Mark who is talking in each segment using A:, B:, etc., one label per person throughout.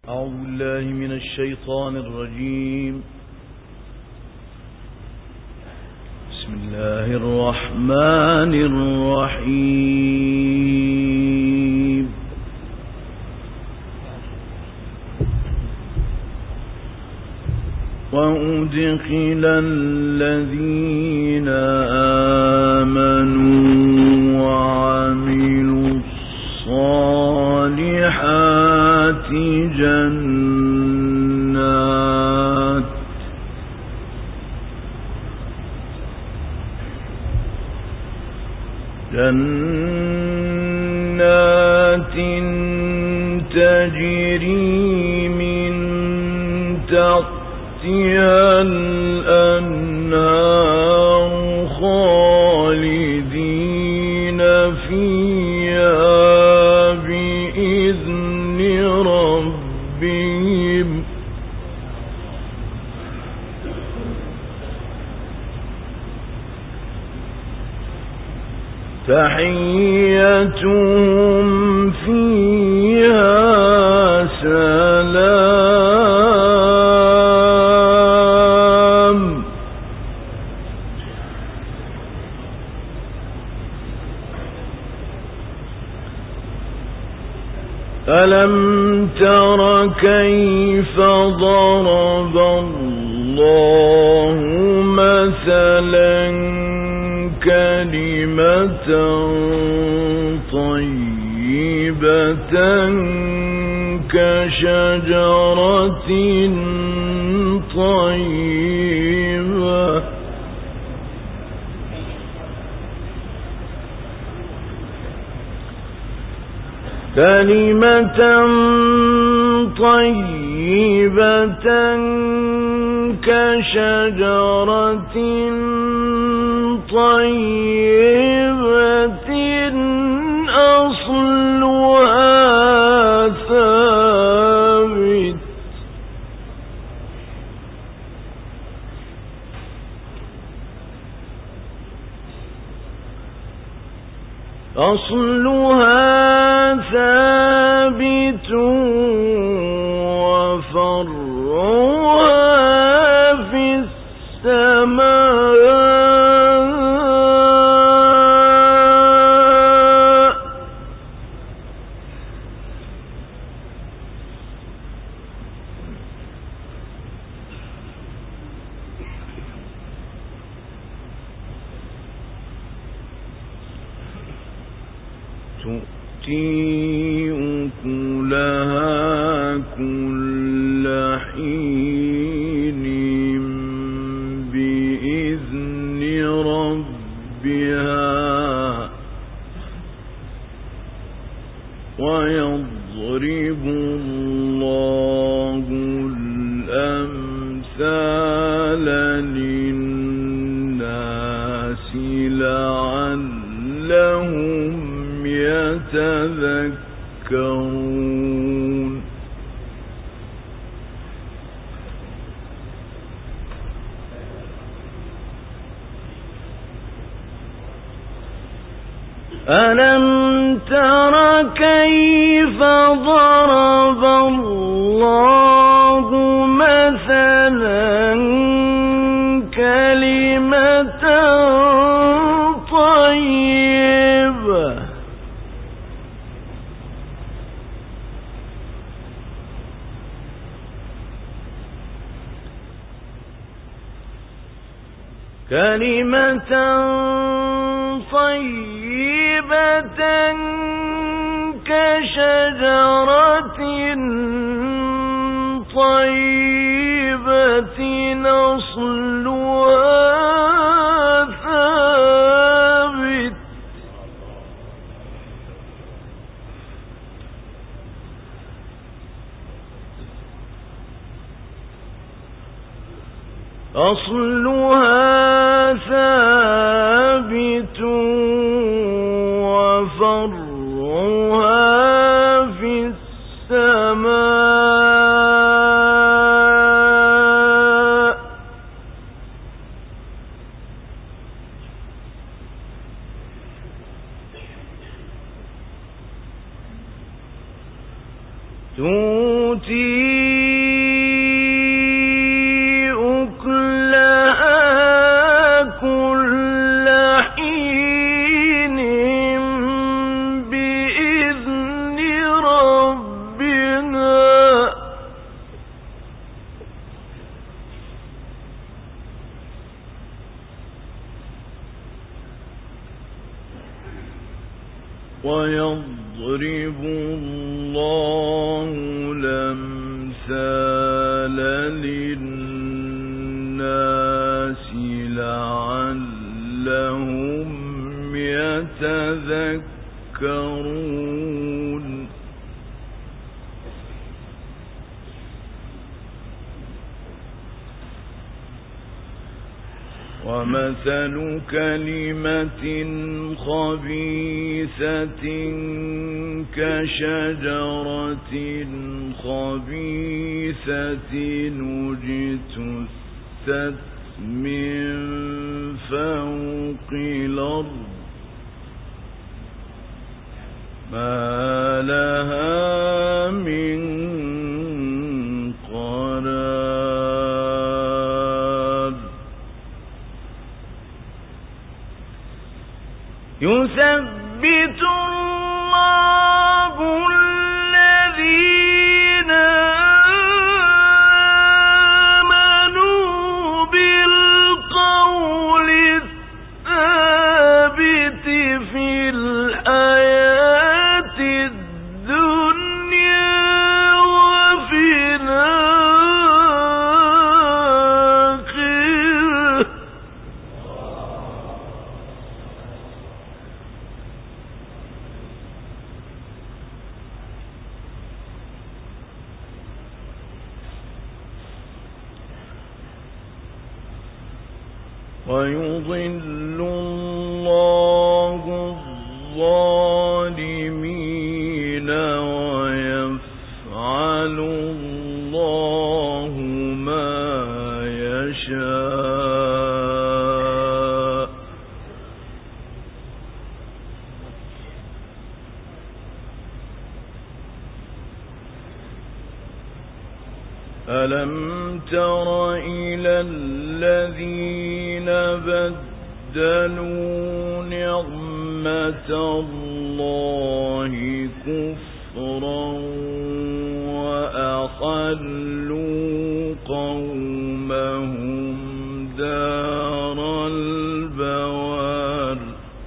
A: أعوذ بالله من الشيطان الرجيم. بسم الله الرحمن الرحيم. وأدخل الذين آمنوا وعملوا الصالحات جنات تجري من تحتها الأنهار خالدين فيها بإذن ربهم تحيتهم فيها سلام. ألم تر كيف ضرب الله مثلا كلمة طيبة كشجرة طيبة كلمة طيبة كشجرة طيبة أصلها ثابت وفرعها في السماء تؤتي أكلها كل حين بإذن ربها ويضرب الله الأمثال للناس لعلهم يتذكرون. ألم تر كيف ضرب الله مثلا كلمة طيبة كلمة طيبة كشجرة طيبة أصلها ثابت وفرعها في السماء تؤتي ويضرب الله الأمثال للناس لعلهم يتذكرون ومثل كلمة خبيثة كشجرة خبيثة اجتثت من فوق الأرض ما لها من قرار يثبت الله الذين آمنوا بالقول الثابت في الحياة الدنيا وفي الآخرة ويضل الله الظالمين ويفعل الله ما يشاء ألم تر إلى الذين بدلوا نعمة الله كفرا وأحلوا قومهم دار البوار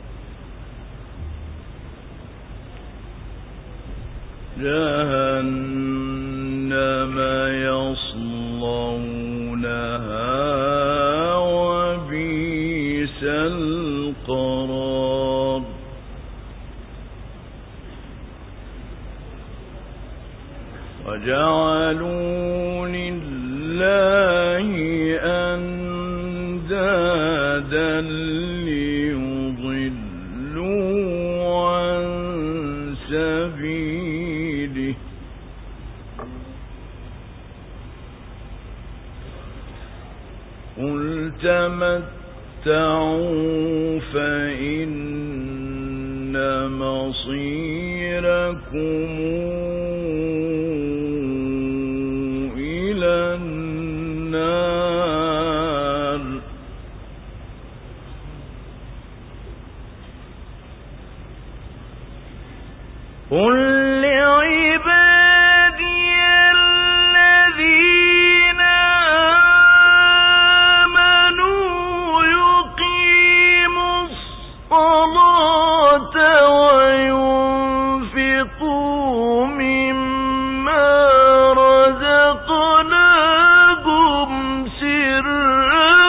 A: جهنم يصلونها وبئس القرار وجعلوا لله أندادا ليضلوا عن سبيله قل تمتعوا فإن مصيركم إلى النار قل لعبادي الذين آمنوا يقيموا الصلاة وينفقوا مما رزقناهم سرا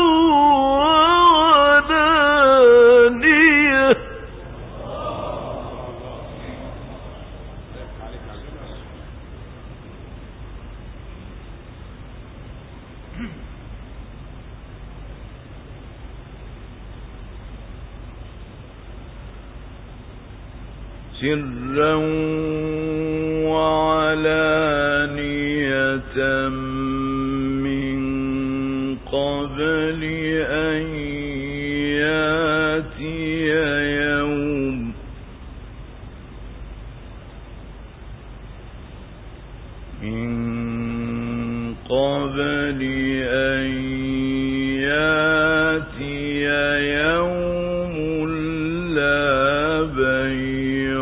A: وعلانية سرا وعلانية من قبل أن يأتي يوم قبل أن يأتي يوم لا بيع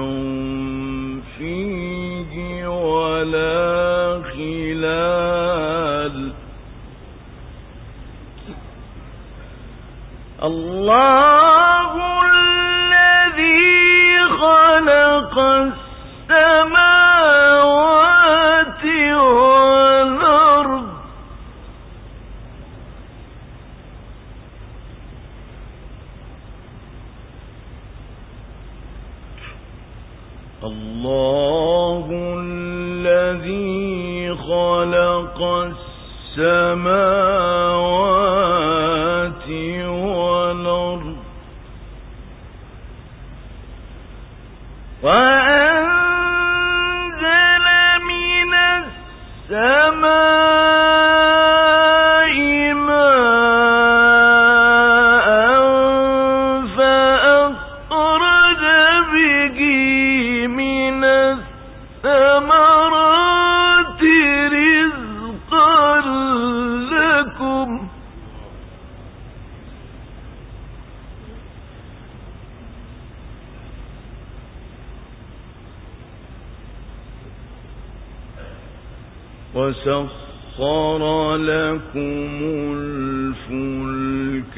A: فيه ولا خلال. الله الذي خلق السماوات والأرض الله الذي خلق السماوات والأرض وأنزل من السماء ماء فأخرج به من الثمرات رزقا لكم وسخر لكم الفلك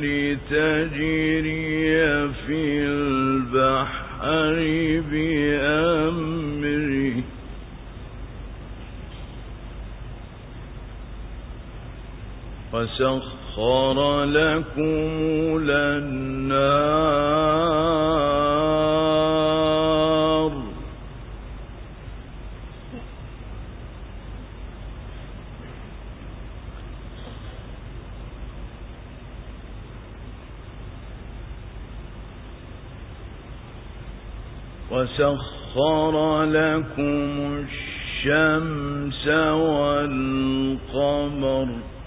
A: لتجري في البحر بأمره وسخر لكم الأنهار وسخر لكم الشمس والقمر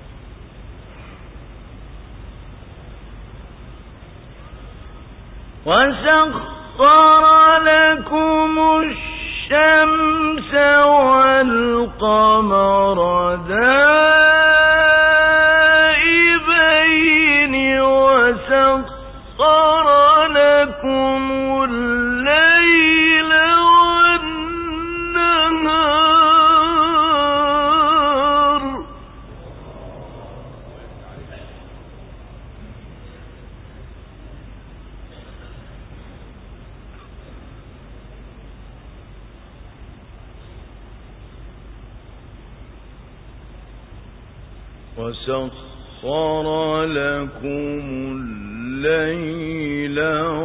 A: وسخر لكم الشمس والقمر دائبين وسخر لكم الليل والنهار وسخر لكم الليل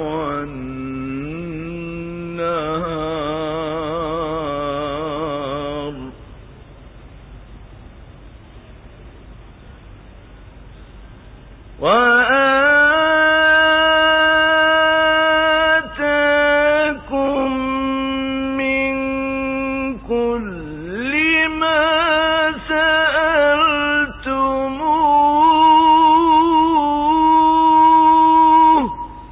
A: والنهار وآتاكم من كل ما سألتموه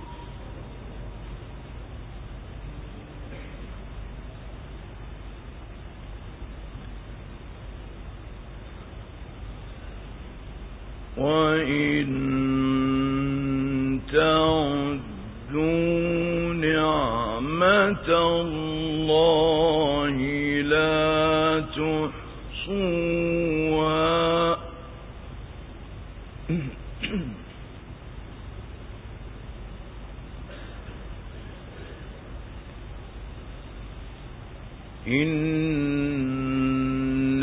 A: وإن تعدوا نعمة الله لا تحصوها إن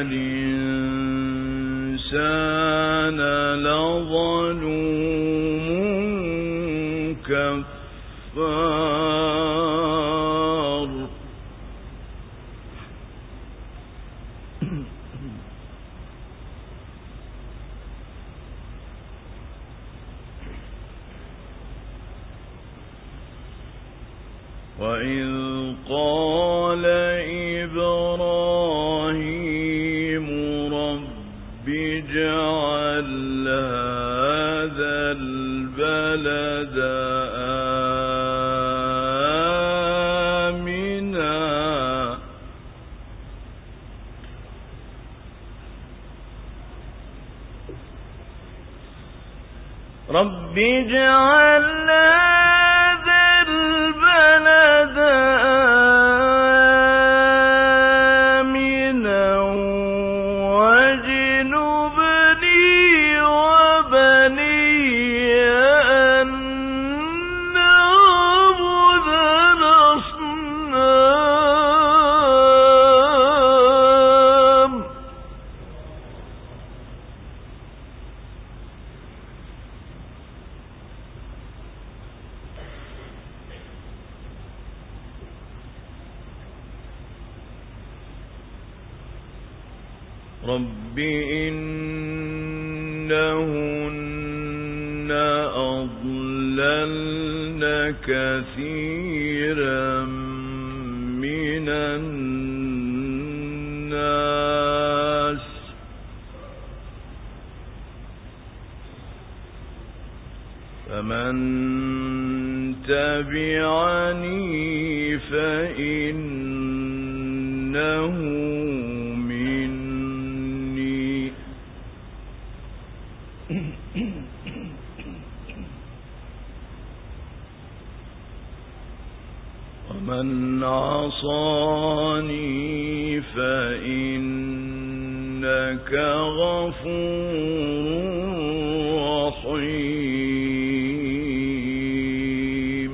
A: الإنسان لظلوم كفار وإذ قال إبراهيم رب اجعل هذا البلد آمنا رب اجعل هذا البلد آمنا واجنبني وبني أن نعبد الأصنام. رب إنهن أضللن كثيرا من الناس فمن تبعني فإنه ومن عصاني فإنك غفور رحيم.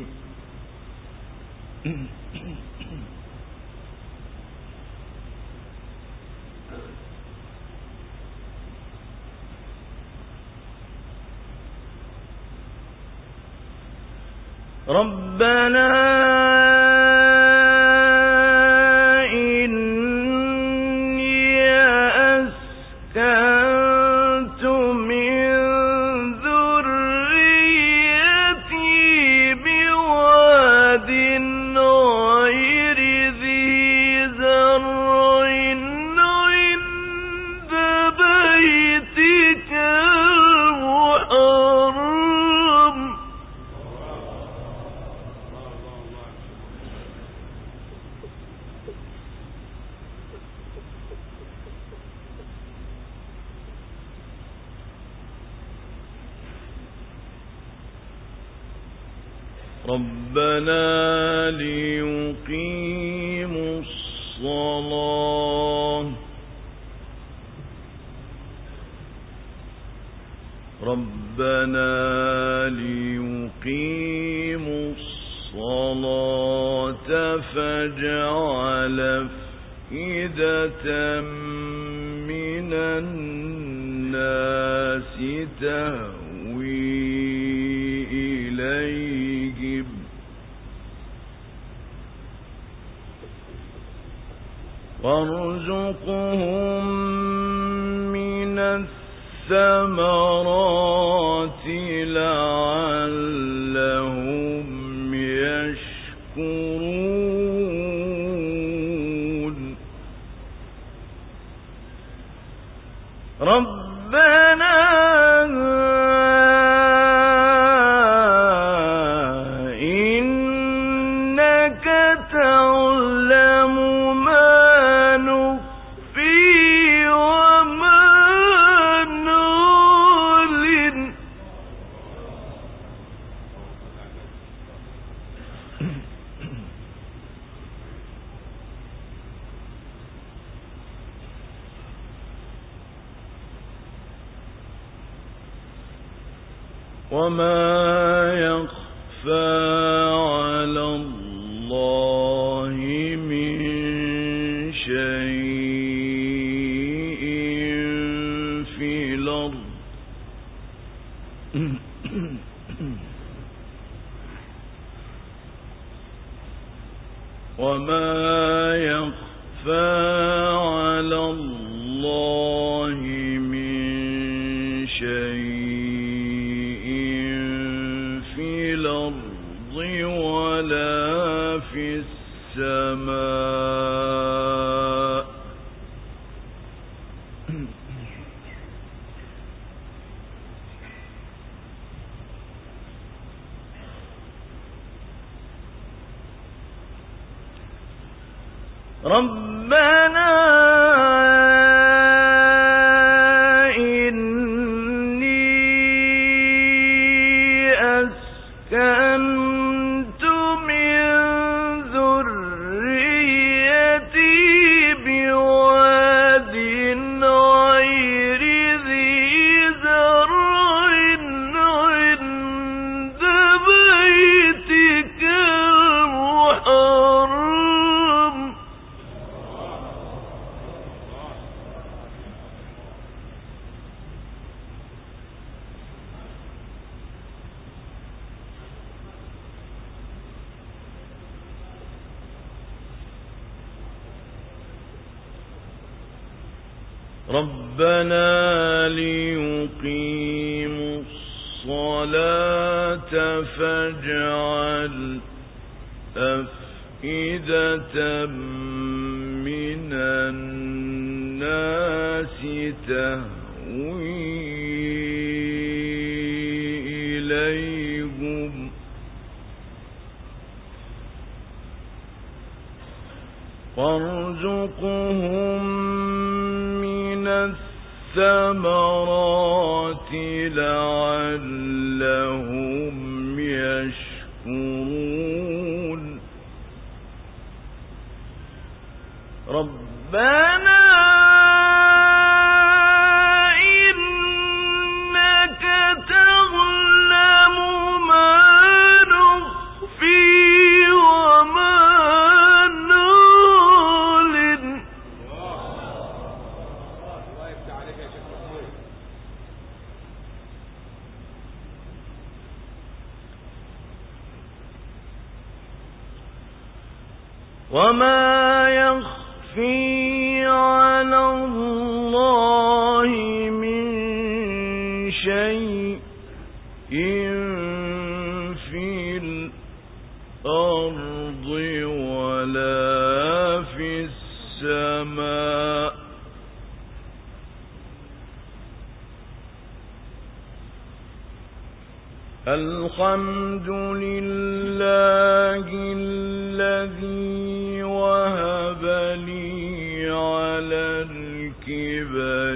A: ربنا إني أسكنت من ذريتي بواد غير ذي زرع عند بيتك المحرم ربنا ليقيموا الصلاة فاجعل أفئدة من الناس تهوي إليهم وارزقهم من الثمرات لعلهم يشكرون. ربنا إنك تعلم ما نخفي وما نعلن وما يخفى على الله من شيء في الأرض وما يخفى على الله من شيء في الأرض ولا في السماء ربنا إني ربنا ليقيموا الصلاة فاجعل أفئدة من الناس تهوي إليهم وارزقهم من الثمرات لعلهم يشكرون ربنا إنك تعلم ما نخفي وما نعلن وما يخفي على الله من شيء في الأرض ولا في السماء الحمد لله الذي وهب لي على الكبر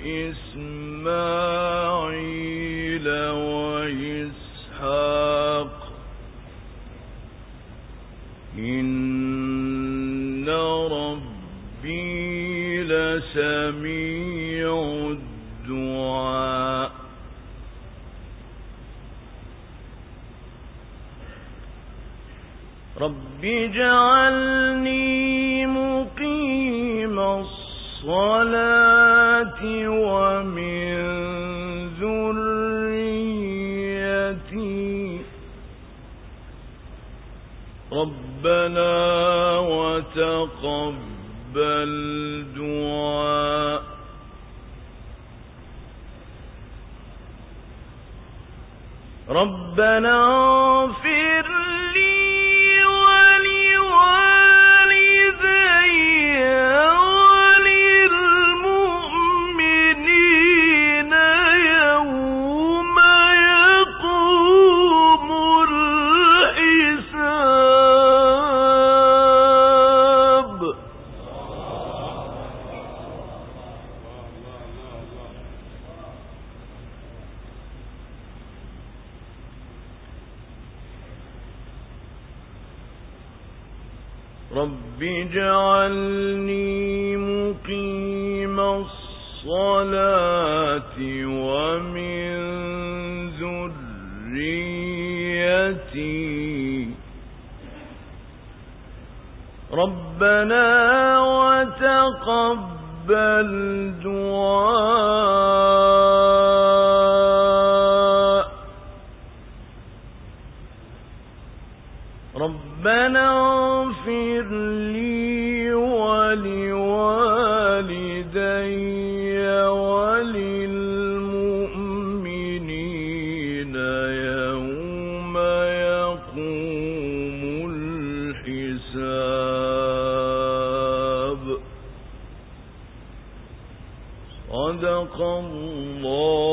A: إسماعيل وإسحاق إن ربي لسميع الدعاء رب اجعلني مقيم الصلاة ومن ذريتي ربنا وتقبل دعاء ربنا اغفر لي وللمؤمنين يوم يقوم الحساب رب اجعلني مقيم الصلاة ومن ذريتي ربنا وتقبل دعاء ربنا اغفر لي ولوالدي وللمؤمنين يوم يقوم الحساب صدق الله